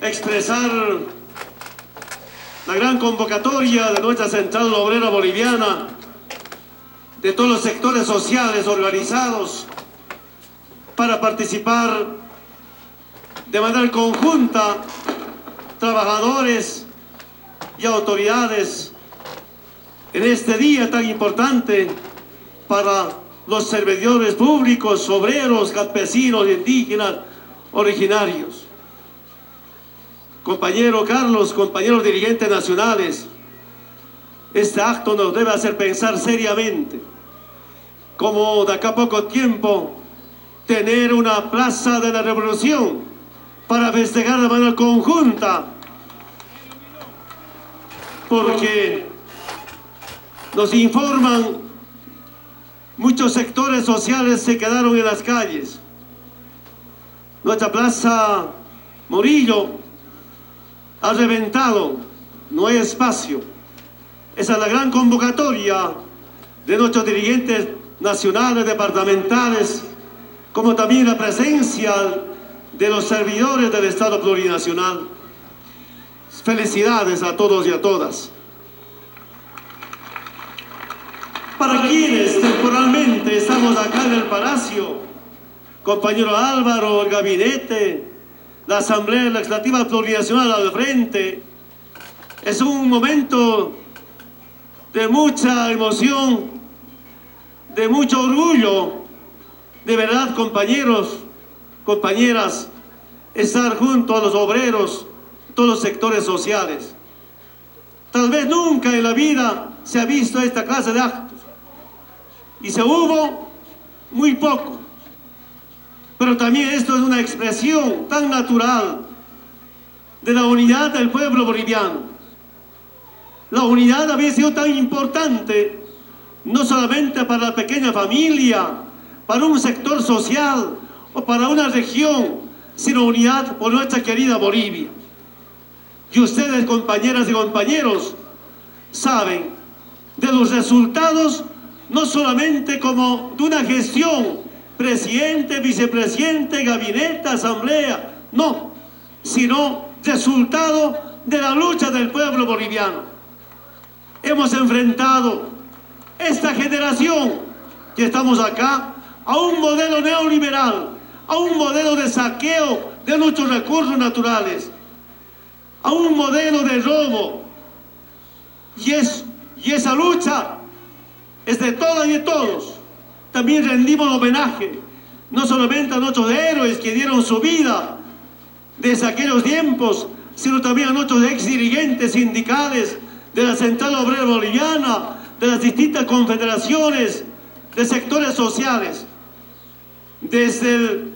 expresar la gran convocatoria de nuestra Central Obrera Boliviana, de todos los sectores sociales organizados para participar de manera conjunta, trabajadores y autoridades, en este día tan importante para los servidores públicos, obreros, campesinos, indígenas, originarios. Compañero Carlos, compañeros dirigentes nacionales, este acto nos debe hacer pensar seriamente cómo de acá a poco tiempo tener una plaza de la revolución para festejar de manera conjunta, porque nos informan muchos sectores sociales se quedaron en las calles. Nuestra plaza Murillo ha reventado, no hay espacio. Esa es la gran convocatoria de nuestros dirigentes nacionales, departamentales, como también la presencia de los servidores del Estado plurinacional. Felicidades a todos y a todas. Para quienes temporalmente estamos acá en el Palacio, compañero Álvaro, el gabinete, la Asamblea Legislativa Plurinacional al frente, es un momento de mucha emoción, de mucho orgullo, de verdad, compañeros, compañeras, estar junto a los obreros, todos los sectores sociales. Tal vez nunca en la vida se ha visto esta clase de actos, y se hubo muy poco, pero también esto es una expresión tan natural de la unidad del pueblo boliviano. La unidad había sido tan importante, no solamente para la pequeña familia, para un sector social o para una región, sino unidad por nuestra querida Bolivia. Y ustedes, compañeras y compañeros, saben de los resultados, no solamente como de una gestión, presidente, vicepresidente, gabinete, asamblea, no, sino resultado de la lucha del pueblo boliviano. Hemos enfrentado esta generación que estamos acá a un modelo neoliberal, a un modelo de saqueo de nuestros recursos naturales, a un modelo de robo, y esa lucha es de todas y de todos. También rendimos homenaje, no solamente a nuestros héroes que dieron su vida desde aquellos tiempos, sino también a nuestros ex dirigentes sindicales de la Central Obrera Boliviana, de las distintas confederaciones de sectores sociales. Desde el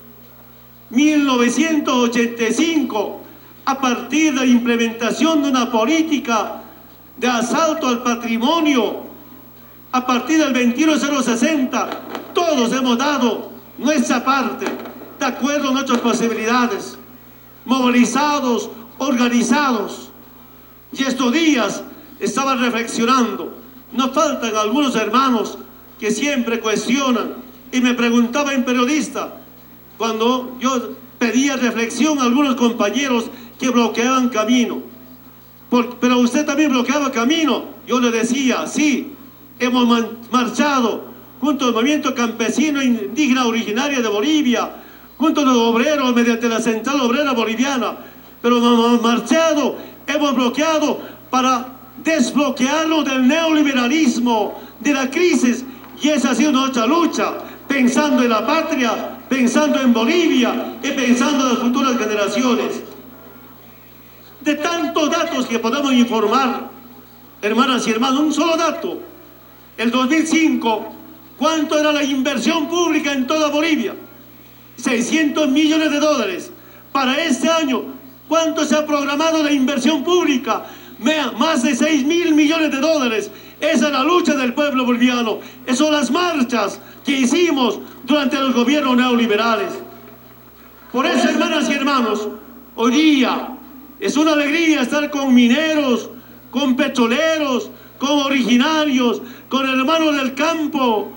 1985, a partir de la implementación de una política de asalto al patrimonio, a partir del 21060, todos hemos dado nuestra parte, de acuerdo a nuestras posibilidades, movilizados, organizados. Y estos días estaba reflexionando, nos faltan algunos hermanos que siempre cuestionan, y me preguntaba en periodista, cuando yo pedía reflexión a algunos compañeros que bloqueaban camino, pero usted también bloqueaba camino. Yo le decía, sí, hemos marchado junto al movimiento campesino indígena originario de Bolivia, junto a los obreros mediante la Central Obrera Boliviana, pero hemos marchado, hemos bloqueado para desbloquearlo del neoliberalismo, de la crisis, y esa ha sido nuestra lucha, pensando en la patria, pensando en Bolivia y pensando en las futuras generaciones. De tantos datos que podemos informar, hermanas y hermanos, un solo dato. El 2005, ¿cuánto era la inversión pública en toda Bolivia? 600 millones de dólares. Para este año, ¿cuánto se ha programado de inversión pública? Más de 6.000 millones de dólares. Esa es la lucha del pueblo boliviano. Esas son las marchas que hicimos durante los gobiernos neoliberales. Por eso, hermanas y hermanos, hoy día es una alegría estar con mineros, con petroleros, con originarios, con hermanos del campo,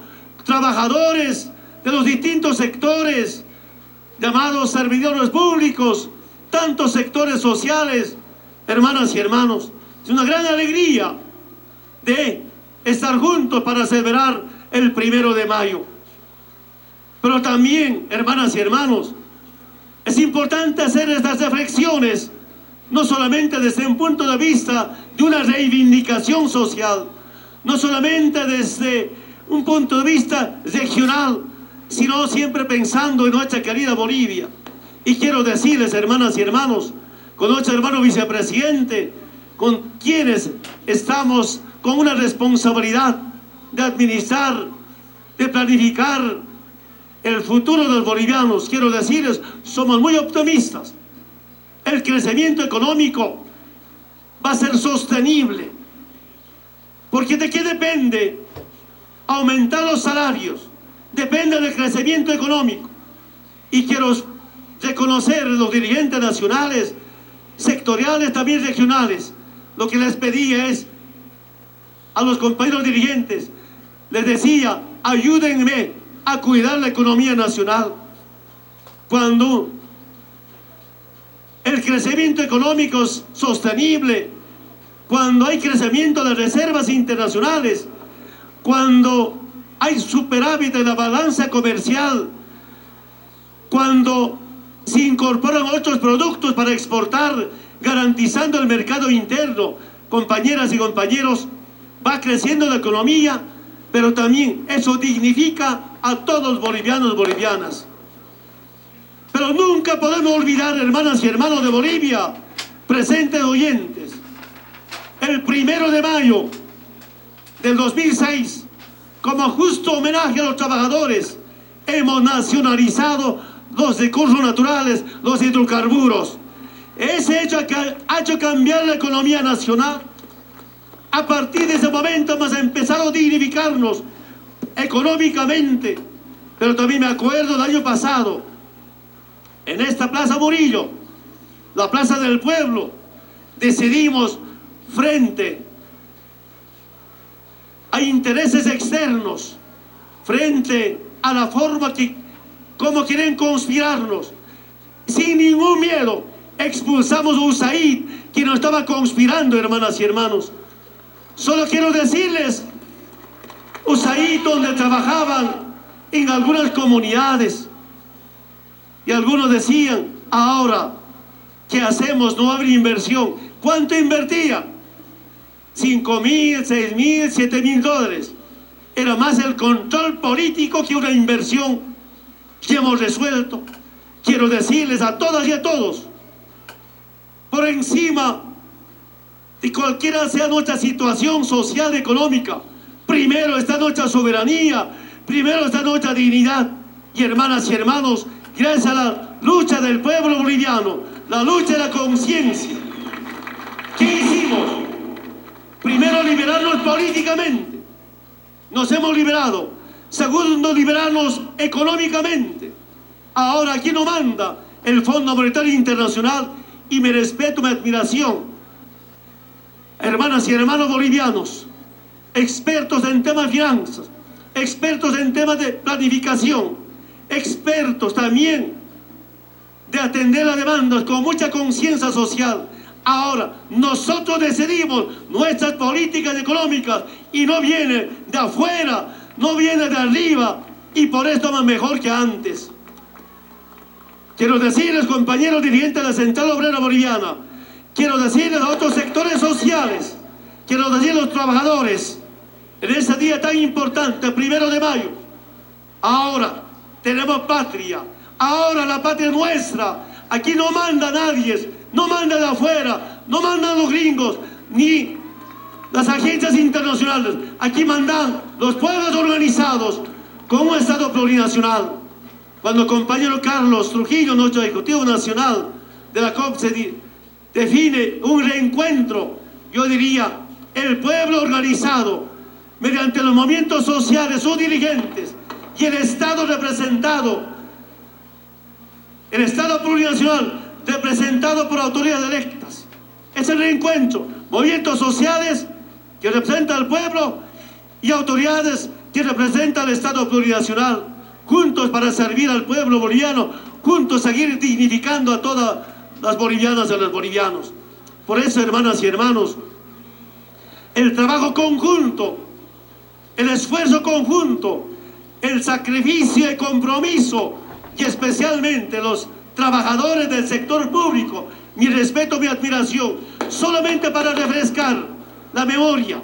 trabajadores de los distintos sectores, llamados servidores públicos, tantos sectores sociales, hermanas y hermanos. Es una gran alegría de estar juntos para celebrar el 1 de mayo. Pero también, hermanas y hermanos, es importante hacer estas reflexiones, no solamente desde un punto de vista de una reivindicación social, no solamente desde un punto de vista regional, sino siempre pensando en nuestra querida Bolivia. Y quiero decirles, hermanas y hermanos, con nuestro hermano vicepresidente, con quienes estamos con una responsabilidad de administrar, de planificar el futuro de los bolivianos, quiero decirles, somos muy optimistas. El crecimiento económico va a ser sostenible. Porque ¿de qué depende aumentar los salarios? Depende del crecimiento económico. Y quiero reconocer a los dirigentes nacionales, sectoriales, también regionales. Lo que les pedía es a los compañeros dirigentes, les decía, ayúdenme a cuidar la economía nacional. Cuando el crecimiento económico es sostenible, cuando hay crecimiento de las reservas internacionales, cuando hay superávit en la balanza comercial, cuando se incorporan otros productos para exportar, garantizando el mercado interno, compañeras y compañeros, va creciendo la economía, pero también eso dignifica a todos los bolivianos y bolivianas. Pero nunca podemos olvidar, hermanas y hermanos de Bolivia, presentes oyentes, el 1 de mayo del 2006, como justo homenaje a los trabajadores, hemos nacionalizado los recursos naturales, los hidrocarburos. Ese hecho ha hecho cambiar la economía nacional. A partir de ese momento hemos empezado a dignificarnos económicamente. Pero también me acuerdo del año pasado, en esta Plaza Murillo, la Plaza del Pueblo, decidimos frente a intereses externos, frente a la forma como quieren conspirarnos, sin ningún miedo, expulsamos a USAID, que nos estaba conspirando, hermanas y hermanos. Solo quiero decirles, USAID, donde trabajaban en algunas comunidades, y algunos decían, ahora, ¿qué hacemos? No habrá inversión. ¿Cuánto invertía? 5.000, 6.000, 7.000 dólares. Era más el control político que una inversión que hemos resuelto. Quiero decirles a todas y a todos, por encima de cualquiera sea nuestra situación social y económica, primero está nuestra soberanía, primero está nuestra dignidad. Y hermanas y hermanos, gracias a la lucha del pueblo boliviano, la lucha de la conciencia, ¿qué hicimos? Primero, liberarnos políticamente. Nos hemos liberado. Segundo, liberarnos económicamente. Ahora aquí no manda el Fondo Monetario Internacional, y mi respeto, mi admiración, hermanas y hermanos bolivianos, expertos en temas de finanzas, expertos en temas de planificación, expertos también de atender las demandas con mucha conciencia social. Ahora, nosotros decidimos nuestras políticas económicas y no viene de afuera, no viene de arriba, y por esto estamos mejor que antes. Quiero decirles, compañeros dirigentes de la Central Obrera Boliviana, quiero decirles a otros sectores sociales, quiero decirles a los trabajadores, en ese día tan importante, 1 de mayo, ahora tenemos patria, ahora la patria es nuestra. Aquí no manda nadie, no manda de afuera, no mandan los gringos, ni las agencias internacionales. Aquí mandan los pueblos organizados con un Estado plurinacional. Cuando el compañero Carlos Trujillo, nuestro Ejecutivo Nacional de la COP, se define un reencuentro, yo diría, el pueblo organizado, mediante los movimientos sociales, sus dirigentes, y el Estado representado, el Estado plurinacional representado por autoridades electas. Es el reencuentro, movimientos sociales que representan al pueblo y autoridades que representan al Estado plurinacional, juntos para servir al pueblo boliviano, juntos seguir dignificando a toda las bolivianas y los bolivianos. Por eso, hermanas y hermanos, el trabajo conjunto, el esfuerzo conjunto, el sacrificio y compromiso, y especialmente los trabajadores del sector público, mi respeto, mi admiración, solamente para refrescar la memoria,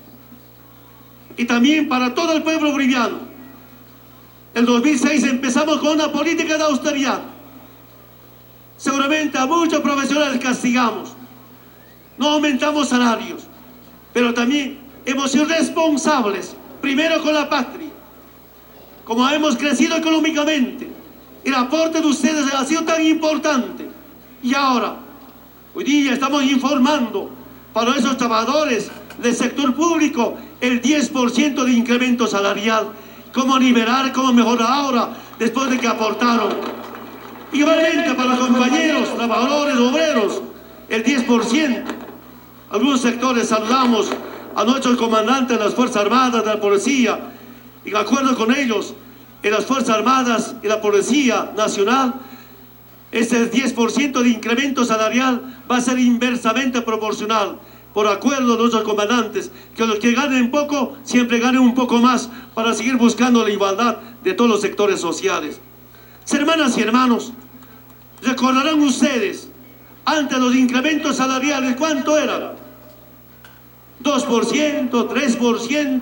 y también para todo el pueblo boliviano. El 2006 empezamos con una política de austeridad. Seguramente a muchos profesionales castigamos, no aumentamos salarios, pero también hemos sido responsables, primero con la patria. Como hemos crecido económicamente, el aporte de ustedes ha sido tan importante. Y ahora, hoy día estamos informando para esos trabajadores del sector público el 10% de incremento salarial. Cómo liberar, cómo mejorar ahora, después de que aportaron. Igualmente para los compañeros, trabajadores, obreros, el 10%. Algunos sectores saludamos a nuestros comandantes de las Fuerzas Armadas, de la Policía, y de acuerdo con ellos, en las Fuerzas Armadas y la Policía Nacional, este 10% de incremento salarial va a ser inversamente proporcional, por acuerdo de nuestros comandantes, que los que ganen poco, siempre ganen un poco más, para seguir buscando la igualdad de todos los sectores sociales. Hermanas y hermanos, recordarán ustedes, antes los incrementos salariales, ¿cuánto eran? 2%, 3%,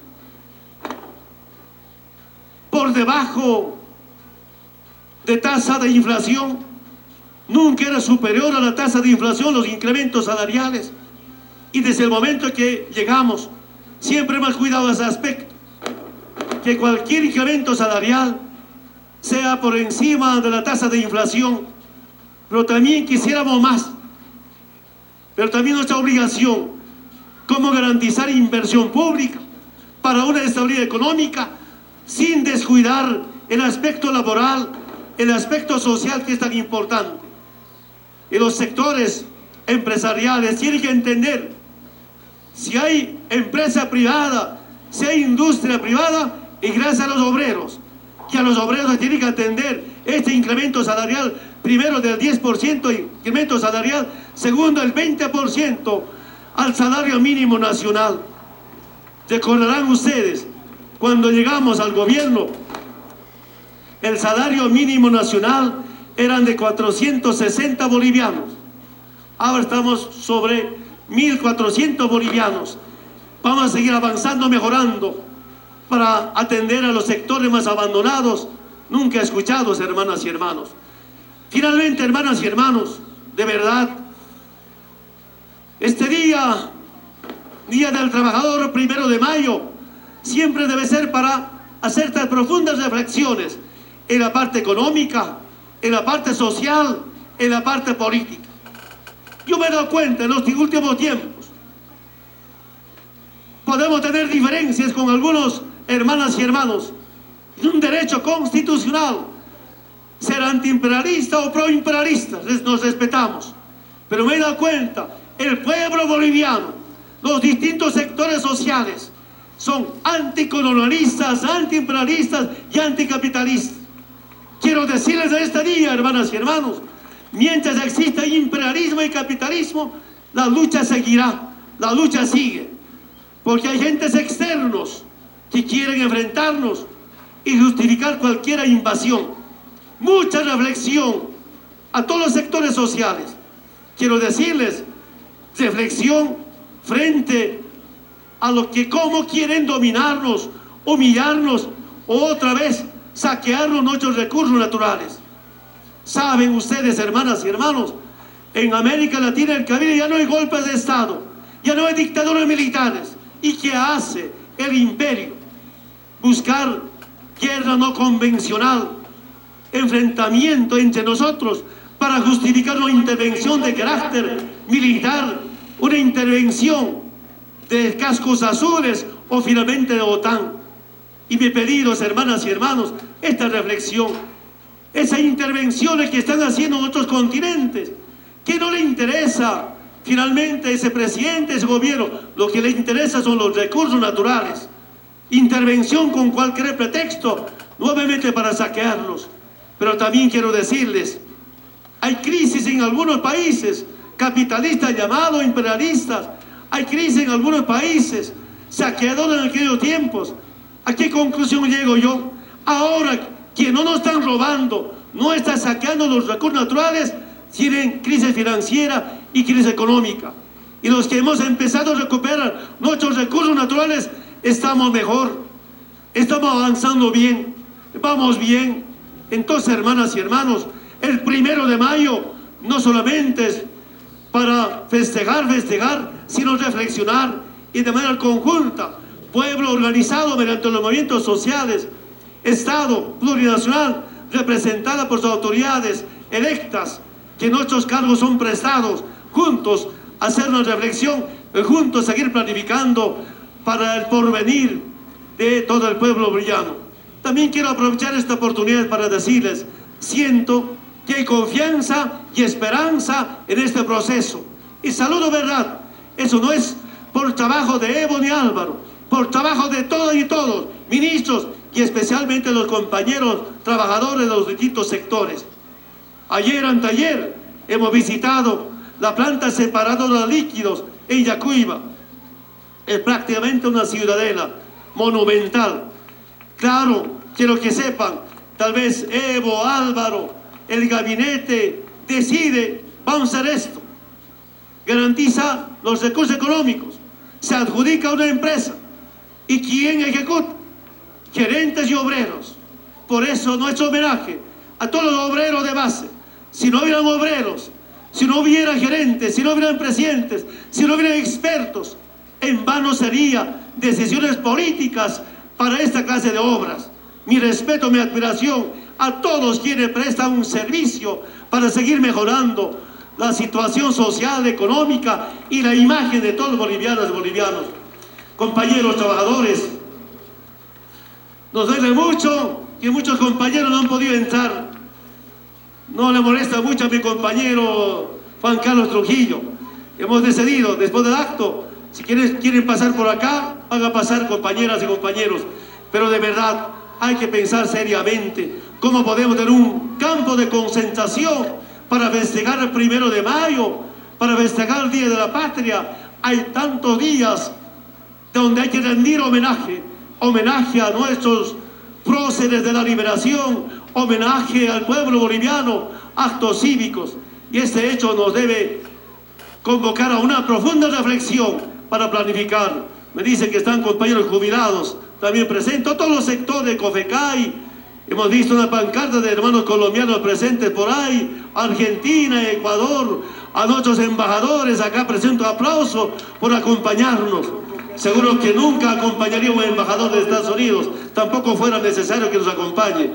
por debajo de tasa de inflación. Nunca era superior a la tasa de inflación los incrementos salariales. Y desde el momento que llegamos, siempre hemos cuidado ese aspecto, que cualquier incremento salarial sea por encima de la tasa de inflación, pero también quisiéramos más. Pero también nuestra obligación, cómo garantizar inversión pública para una estabilidad económica, sin descuidar el aspecto laboral, el aspecto social, que es tan importante. Y los sectores empresariales tienen que entender, si hay empresa privada, si hay industria privada, y gracias a los obreros, que a los obreros se tiene que atender este incremento salarial, primero del 10% de incremento salarial, segundo el 20% al salario mínimo nacional. Recordarán ustedes, cuando llegamos al gobierno, el salario mínimo nacional eran de 460 bolivianos. Ahora estamos sobre 1.400 bolivianos. Vamos a seguir avanzando, mejorando, para atender a los sectores más abandonados, nunca escuchados, hermanas y hermanos. Finalmente, hermanas y hermanos, de verdad, este día, Día del Trabajador, 1 de mayo, siempre debe ser para hacer estas profundas reflexiones en la parte económica, en la parte social, en la parte política. Yo me he dado cuenta en los últimos tiempos, podemos tener diferencias con algunos hermanas y hermanos, es un derecho constitucional ser antiimperialista o proimperialista, nos respetamos, pero me he dado cuenta, el pueblo boliviano, los distintos sectores sociales son anticolonialistas, antiimperialistas y anticapitalistas. Quiero decirles de este día, hermanas y hermanos, mientras exista imperialismo y capitalismo, la lucha seguirá, la lucha sigue, porque hay gentes externos que quieren enfrentarnos y justificar cualquier invasión. Mucha reflexión a todos los sectores sociales. Quiero decirles, reflexión frente a lo que cómo quieren dominarnos, humillarnos o otra vez saquearnos nuestros recursos naturales. Saben ustedes, hermanas y hermanos, en América Latina y el Caribe ya no hay golpes de Estado, ya no hay dictadores militares. ¿Y qué hace el imperio? Buscar guerra no convencional, enfrentamiento entre nosotros para justificar una intervención de carácter militar, una intervención de cascos azules o finalmente de OTAN. Y me pedidos, hermanas y hermanos, esta reflexión, esas intervenciones que están haciendo en otros continentes, que no le interesa finalmente a ese presidente, ese gobierno, lo que le interesa son los recursos naturales. Intervención con cualquier pretexto, nuevamente para saquearlos. Pero también quiero decirles, Hay crisis en algunos países, capitalistas llamados imperialistas. Hay crisis en algunos países, saqueadores en aquellos tiempos. ¿A qué conclusión llego yo? Ahora que no nos están robando, no están saqueando los recursos naturales, tienen crisis financiera y crisis económica. Y los que hemos empezado a recuperar nuestros recursos naturales, estamos mejor, estamos avanzando bien, vamos bien. Entonces, hermanas y hermanos, el 1 de mayo no solamente es para festejar, sino reflexionar y de manera conjunta, pueblo organizado mediante los movimientos sociales, Estado plurinacional representada por sus autoridades electas, que nuestros cargos son prestados, juntos hacer una reflexión, juntos seguir planificando para el porvenir de todo el pueblo boliviano. También quiero aprovechar esta oportunidad para decirles, siento que hay confianza y esperanza en este proceso. Y saludo, ¿verdad? Eso no es por trabajo de Evo ni Álvaro, por trabajo de todas y todos, ministros y especialmente los compañeros trabajadores de los distintos sectores. Ayer, anteayer, hemos visitado la planta separadora de líquidos en Yacuiba. Es prácticamente una ciudadela monumental. Claro, quiero que sepan, tal vez Evo, Álvaro, el gabinete decide, vamos a hacer esto. Garantiza los recursos económicos, se adjudica a una empresa. ¿Y quién ejecuta? Gerentes y obreros. Por eso nuestro homenaje a todos los obreros de base. Si no hubieran obreros, si no hubiera gerentes, si no hubieran presidentes, si no hubieran expertos, en vano serían decisiones políticas para esta clase de obras. Mi respeto, mi admiración a todos quienes prestan un servicio para seguir mejorando la situación social, económica y la imagen de todos los bolivianos y bolivianos. Compañeros trabajadores, nos duele mucho que muchos compañeros no han podido entrar. No le molesta mucho a mi compañero Juan Carlos Trujillo. Hemos decidido, después del acto, si quieren pasar por acá, van a pasar, compañeras y compañeros. Pero de verdad, hay que pensar seriamente cómo podemos tener un campo de concentración para festejar el 1 de mayo, para festejar el Día de la Patria. Hay tantos días donde hay que rendir homenaje a nuestros próceres de la liberación, homenaje al pueblo boliviano, actos cívicos. Y este hecho nos debe convocar a una profunda reflexión para planificar. Me dicen que están compañeros jubilados también presentes, todos los sectores de COFECAI. Hemos visto una pancarta de hermanos colombianos presentes por ahí, Argentina, Ecuador, a nuestros embajadores acá presento aplauso por acompañarnos. Seguro que nunca acompañaría un embajador de Estados Unidos, tampoco fuera necesario que nos acompañe.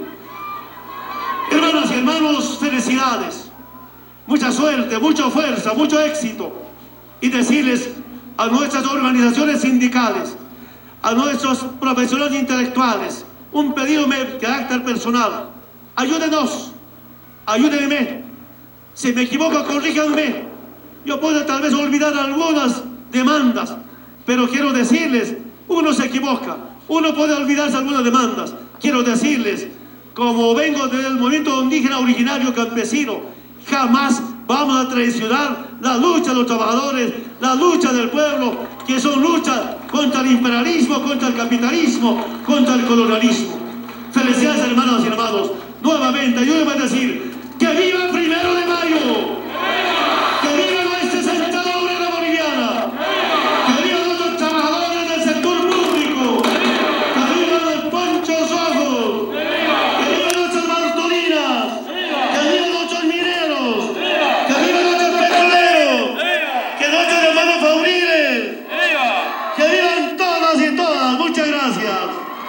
Hermanas y hermanos, felicidades, mucha suerte, mucha fuerza, mucho éxito. Y decirles a nuestras organizaciones sindicales, a nuestros profesionales intelectuales, un pedido de carácter personal: ayúdenos, ayúdenme. Si me equivoco, corríjanme. Yo puedo tal vez olvidar algunas demandas, pero quiero decirles, uno se equivoca, uno puede olvidarse algunas demandas. Quiero decirles, como vengo del movimiento indígena originario campesino, jamás vamos a traicionar la lucha de los trabajadores, la lucha del pueblo, que son luchas contra el imperialismo, contra el capitalismo, contra el colonialismo. Felicidades, hermanas y hermanos. Nuevamente, yo les voy a decir, ¡que viva el 1 de mayo! ¡Que viva nuestra central obrera boliviana! ¡Que viva nuestros trabajadores del sector público! ¡Que viva los ponchos rojos! ¡Que viva nuestras mantolinas! ¡Que viva nuestros mineros! ¡Que viva nuestros petroleros! ¡Que nuestros hermanos fabriles! ¡Que vivan todas y todas! Muchas gracias.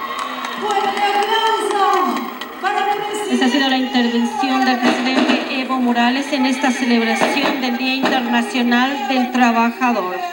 ¡Fuerte aplauso para el presidente! Esa ha sido la intervención del presidente Evo Morales en esta celebración del Día Internacional del Trabajador.